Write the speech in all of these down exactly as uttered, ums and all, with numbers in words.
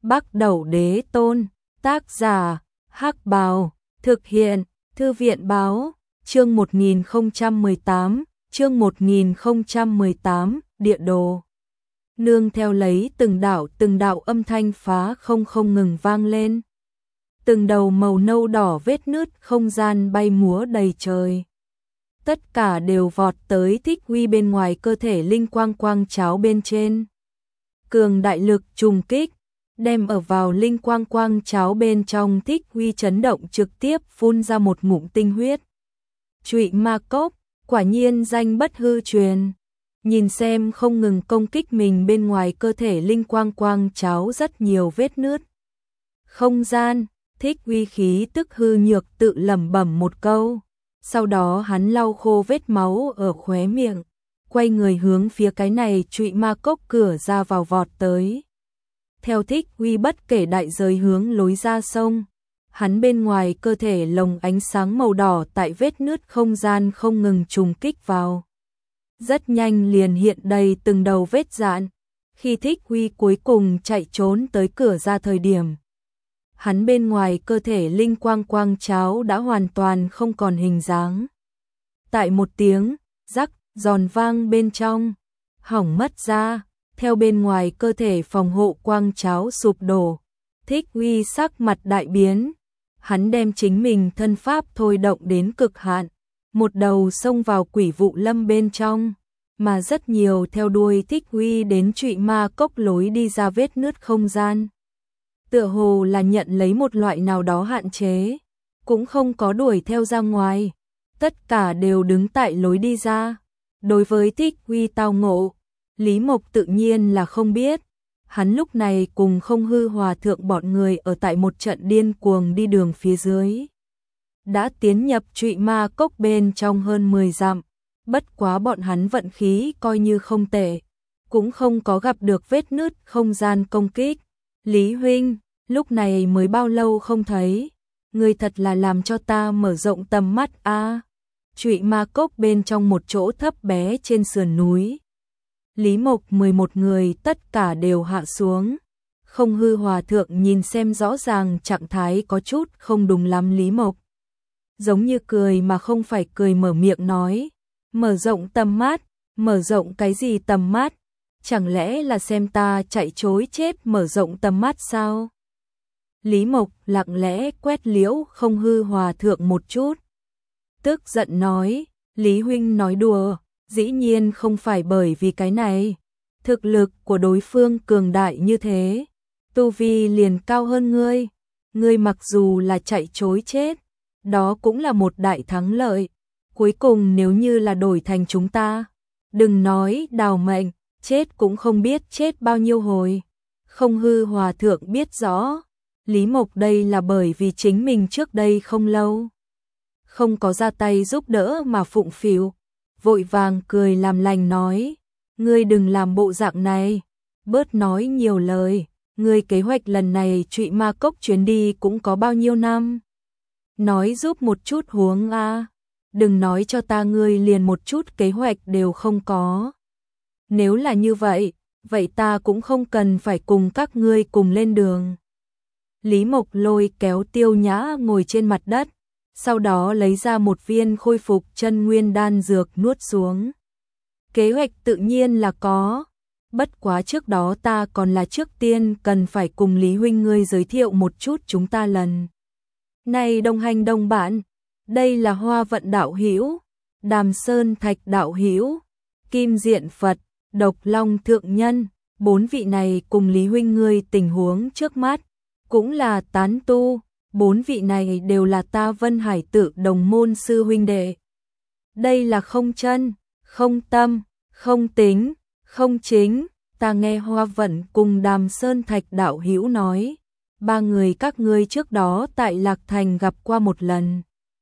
Bắc Đẩu Đế Tôn, tác giả, Hắc Bào, thực hiện, Thư viện báo, chương một nghìn không trăm mười tám, chương một nghìn không trăm mười tám, địa đồ. Nương theo lấy từng đạo từng đạo âm thanh phá không không ngừng vang lên. Từng đầu màu nâu đỏ vết nứt không gian bay múa đầy trời. Tất cả đều vọt tới Thích Huy bên ngoài cơ thể linh quang quang cháo bên trên. Cường đại lực trùng kích, đem ở vào linh quang quang cháo bên trong Thích Huy chấn động trực tiếp phun ra một ngụm tinh huyết. Trụy ma cốc, quả nhiên danh bất hư truyền. Nhìn xem không ngừng công kích mình bên ngoài cơ thể linh quang quang cháo rất nhiều vết nứt. Không gian, Thích Huy khí tức hư nhược tự lẩm bẩm một câu. Sau đó hắn lau khô vết máu ở khóe miệng, quay người hướng phía cái này trụy ma cốc cửa ra vào vọt tới. Theo Thích Huy bất kể đại giới hướng lối ra sông, hắn bên ngoài cơ thể lồng ánh sáng màu đỏ tại vết nứt không gian không ngừng trùng kích vào. Rất nhanh liền hiện đầy từng đầu vết dạn, khi Thích Huy cuối cùng chạy trốn tới cửa ra thời điểm. Hắn bên ngoài cơ thể linh quang quang cháo đã hoàn toàn không còn hình dáng. Tại một tiếng, rắc, giòn vang bên trong, hỏng mất ra, theo bên ngoài cơ thể phòng hộ quang cháo sụp đổ. Thích Huy sắc mặt đại biến, hắn đem chính mình thân pháp thôi động đến cực hạn, một đầu xông vào quỷ vụ lâm bên trong, mà rất nhiều theo đuôi Thích Huy đến trụy ma cốc lối đi ra vết nứt không gian. Tựa hồ là nhận lấy một loại nào đó hạn chế, cũng không có đuổi theo ra ngoài, tất cả đều đứng tại lối đi ra. Đối với Thích Huy tao ngộ, Lý Mộc tự nhiên là không biết, hắn lúc này cùng Không Hư Hòa Thượng bọn người ở tại một trận điên cuồng đi đường phía dưới. Đã tiến nhập trụy ma cốc bên trong hơn mười dặm, bất quá bọn hắn vận khí coi như không tệ, cũng không có gặp được vết nứt không gian công kích. Lý huynh, lúc này mới bao lâu không thấy, người thật là làm cho ta mở rộng tầm mắt a. À. Trụy ma cốc bên trong một chỗ thấp bé trên sườn núi. Lý Mộc mười một người tất cả đều hạ xuống. Không Hư Hòa Thượng nhìn xem rõ ràng trạng thái có chút không đúng lắm Lý Mộc. Giống như cười mà không phải cười mở miệng nói. Mở rộng tầm mắt, mở rộng cái gì tầm mắt? Chẳng lẽ là xem ta chạy chối chết mở rộng tầm mắt sao? Lý Mộc lặng lẽ quét liễu Không Hư Hòa Thượng một chút. Tức giận nói, Lý huynh nói đùa, dĩ nhiên không phải bởi vì cái này. Thực lực của đối phương cường đại như thế, tu vi liền cao hơn ngươi. Ngươi mặc dù là chạy chối chết, đó cũng là một đại thắng lợi. Cuối cùng nếu như là đổi thành chúng ta, đừng nói đào mệnh, chết cũng không biết chết bao nhiêu hồi. Không Hư Hòa Thượng biết rõ, Lý Mộc đây là bởi vì chính mình trước đây không lâu không có ra tay giúp đỡ mà phụng phịu, vội vàng cười làm lành nói, ngươi đừng làm bộ dạng này, bớt nói nhiều lời, ngươi kế hoạch lần này trụy ma cốc chuyến đi cũng có bao nhiêu năm. Nói giúp một chút huống a, đừng nói cho ta ngươi liền một chút kế hoạch đều không có. Nếu là như vậy, vậy ta cũng không cần phải cùng các ngươi cùng lên đường. Lý Mộc lôi kéo Tiêu Nhã ngồi trên mặt đất, sau đó lấy ra một viên khôi phục chân nguyên đan dược nuốt xuống. Kế hoạch tự nhiên là có, bất quá trước đó ta còn là trước tiên cần phải cùng Lý huynh ngươi giới thiệu một chút chúng ta lần này đồng hành đồng bạn. Đây là Hoa Vận đạo hữu, Đàm Sơn Thạch đạo hữu, Kim Diện Phật, Độc Long thượng nhân, bốn vị này cùng Lý huynh ngươi tình huống trước mắt cũng là tán tu, bốn vị này đều là ta Vân Hải Tự đồng môn sư huynh đệ. Đây là không chân, không tâm, không tính, không chính, ta nghe Hoa Vận cùng Đàm Sơn Thạch đạo hữu nói, ba người các ngươi trước đó tại Lạc Thành gặp qua một lần.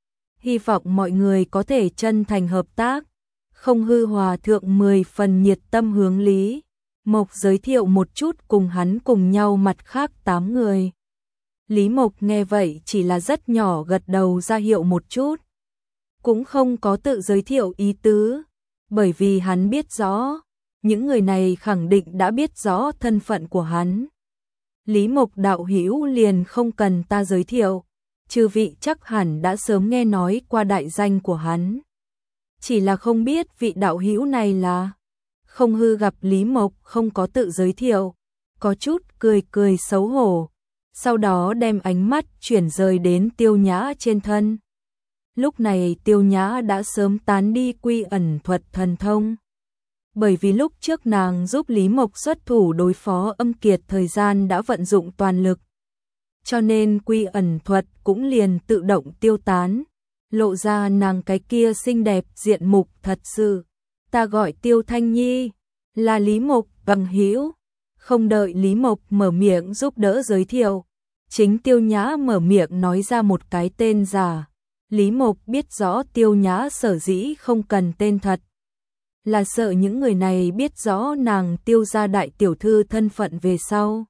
Hy vọng mọi người có thể chân thành hợp tác. Không Hư Hòa Thượng mười phần nhiệt tâm hướng Lý Mộc giới thiệu một chút cùng hắn cùng nhau mặt khác tám người. Lý Mộc nghe vậy chỉ là rất nhỏ gật đầu ra hiệu một chút, cũng không có tự giới thiệu ý tứ, bởi vì hắn biết rõ, những người này khẳng định đã biết rõ thân phận của hắn. Lý Mộc đạo hữu liền không cần ta giới thiệu, chư vị chắc hẳn đã sớm nghe nói qua đại danh của hắn. Chỉ là không biết vị đạo hữu này là. Không Hư gặp Lý Mộc không có tự giới thiệu, có chút cười cười xấu hổ, sau đó đem ánh mắt chuyển rời đến Tiêu Nhã trên thân. Lúc này Tiêu Nhã đã sớm tán đi quy ẩn thuật thần thông. Bởi vì lúc trước nàng giúp Lý Mộc xuất thủ đối phó Âm Kiệt thời gian đã vận dụng toàn lực. Cho nên quy ẩn thuật cũng liền tự động tiêu tán, lộ ra nàng cái kia xinh đẹp diện mục thật sự. Ta gọi Tiêu Thanh Nhi, là Lý Mộc bằng hữu. Không đợi Lý Mộc mở miệng giúp đỡ giới thiệu, chính Tiêu Nhã mở miệng nói ra một cái tên giả. Lý Mộc biết rõ Tiêu Nhã sở dĩ không cần tên thật, là sợ những người này biết rõ nàng Tiêu gia đại tiểu thư thân phận về sau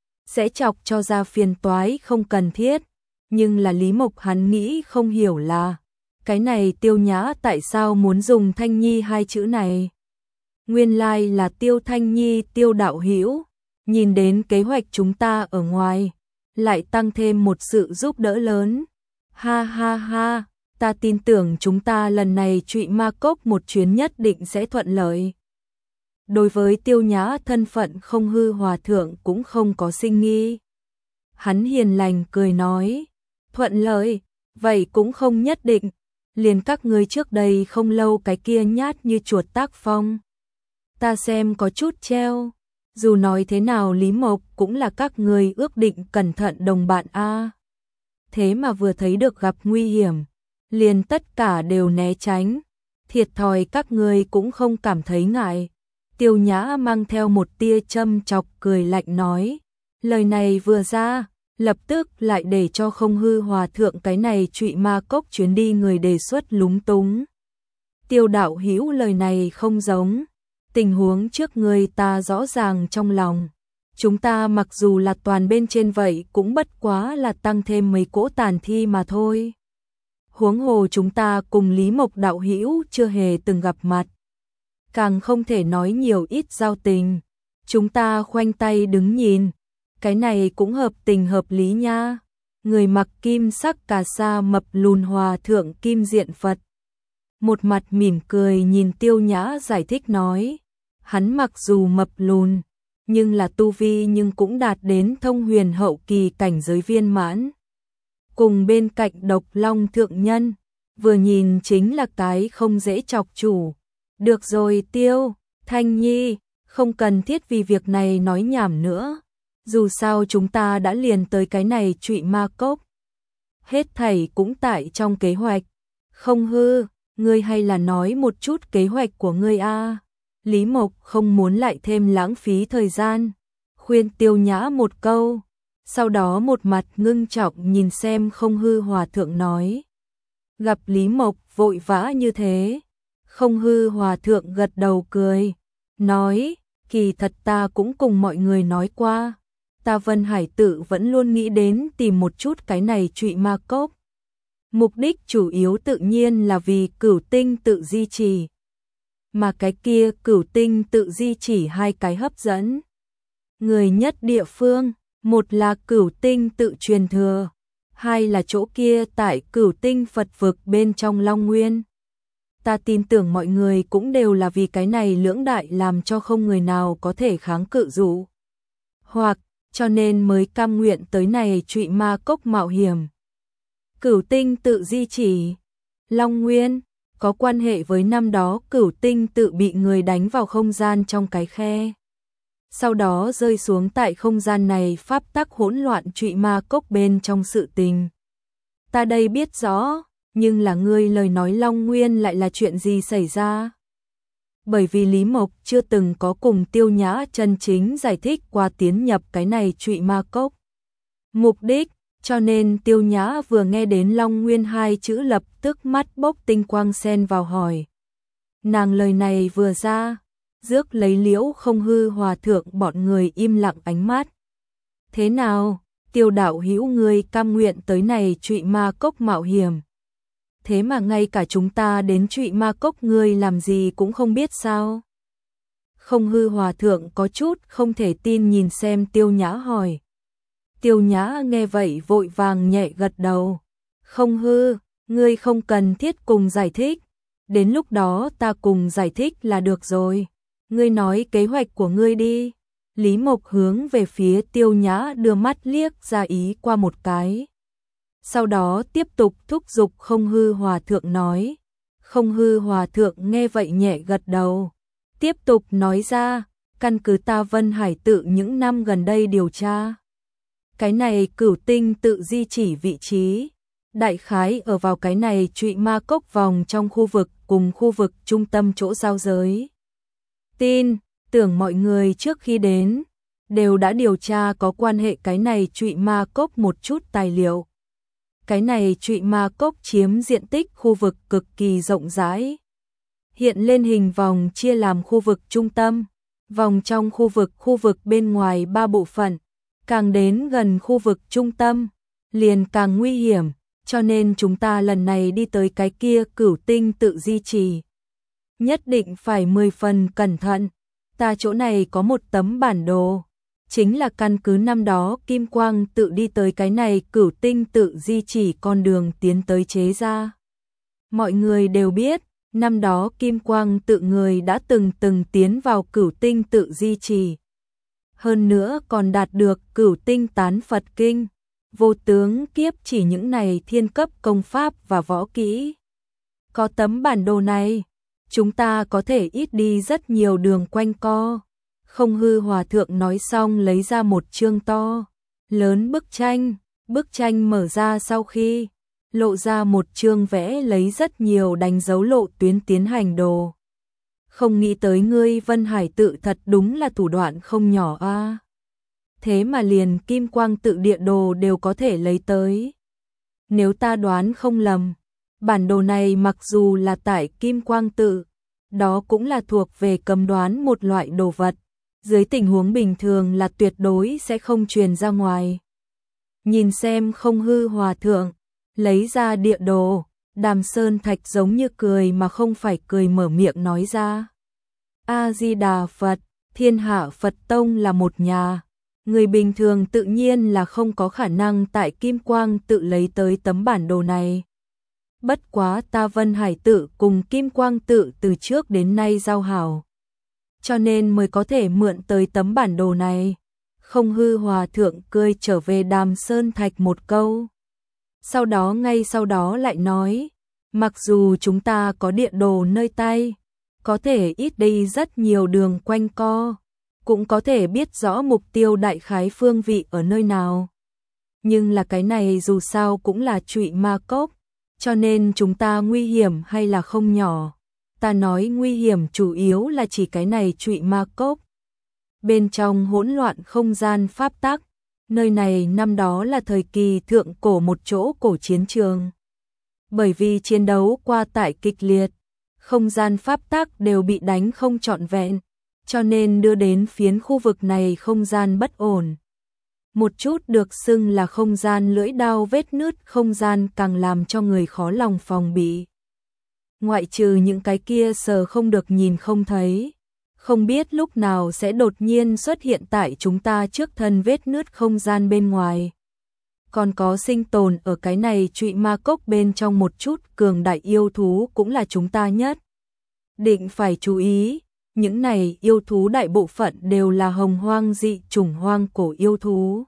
sẽ chọc cho ra phiền toái không cần thiết. Nhưng là Lý Mộc hắn nghĩ không hiểu là cái này Tiêu Nhã tại sao muốn dùng Thanh Nhi hai chữ này. Nguyên lai like là Tiêu Thanh Nhi Tiêu đạo hữu, nhìn đến kế hoạch chúng ta ở ngoài, lại tăng thêm một sự giúp đỡ lớn. Ha ha ha, ta tin tưởng chúng ta lần này trụy ma cốc một chuyến nhất định sẽ thuận lợi. Đối với Tiêu Nhã thân phận Không Hư hòa thượng cũng không có sinh nghi. Hắn hiền lành cười nói, thuận lợi, vậy cũng không nhất định, liền các ngươi trước đây không lâu cái kia nhát như chuột tác phong. Ta xem có chút treo, dù nói thế nào Lý Mộc cũng là các ngươi ước định cẩn thận đồng bạn a. Thế mà vừa thấy được gặp nguy hiểm, liền tất cả đều né tránh, thiệt thòi các ngươi cũng không cảm thấy ngại. Tiêu Nhã mang theo một tia châm chọc cười lạnh nói, lời này vừa ra, lập tức lại để cho Không Hư hòa thượng cái này trụy ma cốc chuyến đi người đề xuất lúng túng. Tiêu đạo hữu lời này không giống, tình huống trước người ta rõ ràng trong lòng. Chúng ta mặc dù là toàn bên trên vậy cũng bất quá là tăng thêm mấy cỗ tàn thi mà thôi. Huống hồ chúng ta cùng Lý Mộc đạo hữu chưa hề từng gặp mặt, càng không thể nói nhiều ít giao tình. Chúng ta khoanh tay đứng nhìn, cái này cũng hợp tình hợp lý nha. Người mặc kim sắc cà sa mập lùn hòa thượng Kim Diện Phật một mặt mỉm cười nhìn Tiêu Nhã giải thích nói, hắn mặc dù mập lùn, nhưng là tu vi nhưng cũng đạt đến thông huyền hậu kỳ cảnh giới viên mãn. Cùng bên cạnh Độc Long thượng nhân, vừa nhìn chính là cái không dễ chọc chủ. Được rồi Tiêu Thanh Nhi, không cần thiết vì việc này nói nhảm nữa. Dù sao chúng ta đã liền tới cái này trụy ma cốc, hết thảy cũng tại trong kế hoạch. Không Hư, ngươi hay là nói một chút kế hoạch của ngươi a. Lý Mộc không muốn lại thêm lãng phí thời gian, khuyên Tiêu Nhã một câu, sau đó một mặt ngưng trọng nhìn xem Không Hư hòa thượng nói. Gặp Lý Mộc vội vã như thế, Không Hư hòa thượng gật đầu cười, nói, kỳ thật ta cũng cùng mọi người nói qua, ta Vân Hải Tự vẫn luôn nghĩ đến tìm một chút cái này trụy ma cốc. Mục đích chủ yếu tự nhiên là vì Cửu Tinh tự di trì. Mà cái kia Cửu Tinh tự di chỉ hai cái hấp dẫn người nhất địa phương, một là Cửu Tinh tự truyền thừa, hai là chỗ kia tại Cửu Tinh Phật vực bên trong Long Nguyên. Ta tin tưởng mọi người cũng đều là vì cái này lưỡng đại làm cho không người nào có thể kháng cự dụ hoặc, cho nên mới cam nguyện tới này trụy ma cốc mạo hiểm. Cửu Tinh tự di chỉ, Long Nguyên, có quan hệ với năm đó Cửu Tinh tự bị người đánh vào không gian trong cái khe, sau đó rơi xuống tại không gian này pháp tắc hỗn loạn trụy ma cốc bên trong sự tình. Ta đây biết rõ, nhưng là ngươi lời nói Long Nguyên lại là chuyện gì xảy ra? Bởi vì Lý Mộc chưa từng có cùng Tiêu Nhã chân chính giải thích qua tiến nhập cái này trụy ma cốc mục đích, cho nên Tiêu Nhã vừa nghe đến Long Nguyên hai chữ lập tức mắt bốc tinh quang xen vào hỏi. Nàng lời này vừa ra, rước lấy Liễu Không Hư hòa thượng bọn người im lặng ánh mắt. Thế nào, Tiêu đạo hữu ngươi cam nguyện tới này trụy ma cốc mạo hiểm? Thế mà ngay cả chúng ta đến trụy ma cốc ngươi làm gì cũng không biết sao? Không Hư hòa thượng có chút không thể tin nhìn xem Tiêu Nhã hỏi. Tiêu Nhã nghe vậy vội vàng nhẹ gật đầu. Không hư, ngươi không cần thiết cùng giải thích. Đến lúc đó ta cùng giải thích là được rồi. Ngươi nói kế hoạch của ngươi đi. Lý Mộc hướng về phía Tiêu Nhã đưa mắt liếc ra ý qua một cái. Sau đó tiếp tục thúc giục Không Hư Hòa Thượng nói. Không Hư Hòa Thượng nghe vậy nhẹ gật đầu. Tiếp tục nói ra, căn cứ ta Vân Hải tự những năm gần đây điều tra. Cái này Cửu Tinh tự di chỉ vị trí. Đại khái ở vào cái này Trụy Ma Cốc vòng trong khu vực cùng khu vực trung tâm chỗ giao giới. Tin, tưởng mọi người trước khi đến đều đã điều tra có quan hệ cái này Trụy Ma Cốc một chút tài liệu. Cái này Trụy Ma Cốc chiếm diện tích khu vực cực kỳ rộng rãi. Hiện lên hình vòng chia làm khu vực trung tâm, vòng trong khu vực khu vực bên ngoài ba bộ phận. Càng đến gần khu vực trung tâm, liền càng nguy hiểm, cho nên chúng ta lần này đi tới cái kia Cửu Tinh tự di trì. Nhất định phải mười phần cẩn thận, ta chỗ này có một tấm bản đồ, chính là căn cứ năm đó Kim Quang tự đi tới cái này Cửu Tinh tự di trì con đường tiến tới chế ra. Mọi người đều biết, năm đó Kim Quang tự người đã từng từng tiến vào Cửu Tinh tự di trì. Hơn nữa còn đạt được Cửu Tinh tán Phật kinh, vô tướng kiếp chỉ những này thiên cấp công pháp và võ kỹ. Có tấm bản đồ này, chúng ta có thể ít đi rất nhiều đường quanh co. Không Hư Hòa Thượng nói xong lấy ra một chương to, lớn bức tranh, bức tranh mở ra sau khi lộ ra một chương vẽ lấy rất nhiều đánh dấu lộ tuyến tiến hành đồ. Không nghĩ tới ngươi Vân Hải tự thật đúng là thủ đoạn không nhỏ a. À. Thế mà liền Kim Quang tự địa đồ đều có thể lấy tới. Nếu ta đoán không lầm, bản đồ này mặc dù là tại Kim Quang tự, đó cũng là thuộc về cầm đoán một loại đồ vật, dưới tình huống bình thường là tuyệt đối sẽ không truyền ra ngoài. Nhìn xem Không Hư Hòa Thượng lấy ra địa đồ, Đàm Sơn Thạch giống như cười mà không phải cười mở miệng nói ra. A-di-đà Phật, Thiên Hạ Phật Tông là một nhà. Người bình thường tự nhiên là không có khả năng tại Kim Quang tự lấy tới tấm bản đồ này. Bất quá ta Vân Hải tự cùng Kim Quang tự từ trước đến nay giao hảo, cho nên mới có thể mượn tới tấm bản đồ này. Không Hư Hòa Thượng cười trở về Đàm Sơn Thạch một câu. Sau đó ngay sau đó lại nói, mặc dù chúng ta có địa đồ nơi tay, có thể ít đi rất nhiều đường quanh co, cũng có thể biết rõ mục tiêu đại khái phương vị ở nơi nào. Nhưng là cái này dù sao cũng là Trụy Ma Cốc, cho nên chúng ta nguy hiểm hay là không nhỏ. Ta nói nguy hiểm chủ yếu là chỉ cái này Trụy Ma Cốc. Bên trong hỗn loạn không gian pháp tắc, nơi này năm đó là thời kỳ thượng cổ một chỗ cổ chiến trường. Bởi vì chiến đấu qua tải kịch liệt, không gian pháp tắc đều bị đánh không trọn vẹn, cho nên đưa đến phiến khu vực này không gian bất ổn. Một chút được xưng là không gian lưỡi đao vết nứt không gian càng làm cho người khó lòng phòng bị. Ngoại trừ những cái kia sờ không được nhìn không thấy, không biết lúc nào sẽ đột nhiên xuất hiện tại chúng ta trước thân vết nứt không gian bên ngoài. Còn có sinh tồn ở cái này Trụy Ma Cốc bên trong một chút cường đại yêu thú cũng là chúng ta nhất định phải chú ý. Những này yêu thú đại bộ phận đều là hồng hoang dị chủng hoang cổ yêu thú.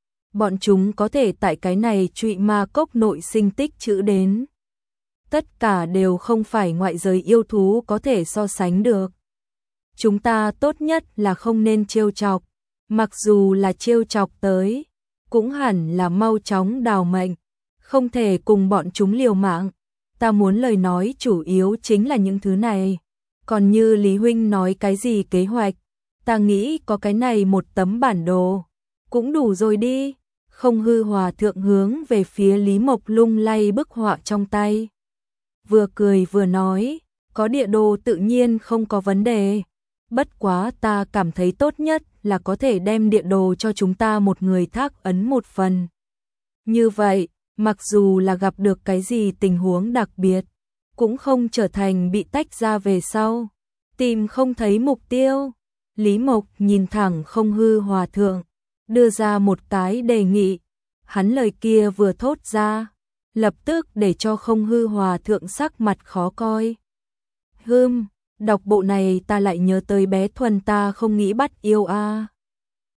Bọn chúng có thể tại cái này Trụy Ma Cốc nội sinh tích trữ đến. Tất cả đều không phải ngoại giới yêu thú có thể so sánh được. Chúng ta tốt nhất là không nên trêu chọc, mặc dù là trêu chọc tới, cũng hẳn là mau chóng đào mệnh, không thể cùng bọn chúng liều mạng. Ta muốn lời nói chủ yếu chính là những thứ này. Còn như Lý Huynh nói cái gì kế hoạch, ta nghĩ có cái này một tấm bản đồ, cũng đủ rồi đi. Không Hư Hòa Thượng hướng về phía Lý Mộc lung lay bức họa trong tay. Vừa cười vừa nói, có địa đồ tự nhiên không có vấn đề. Bất quá ta cảm thấy tốt nhất là có thể đem địa đồ cho chúng ta một người thác ấn một phần. Như vậy, mặc dù là gặp được cái gì tình huống đặc biệt, cũng không trở thành bị tách ra về sau, tìm không thấy mục tiêu. Lý Mộc nhìn thẳng Không Hư Hòa Thượng, đưa ra một cái đề nghị. Hắn lời kia vừa thốt ra, lập tức để cho Không Hư Hòa thượng sắc mặt khó coi. Hừm, đọc bộ này ta lại nhớ tới bé Thuần ta không nghĩ bắt yêu a.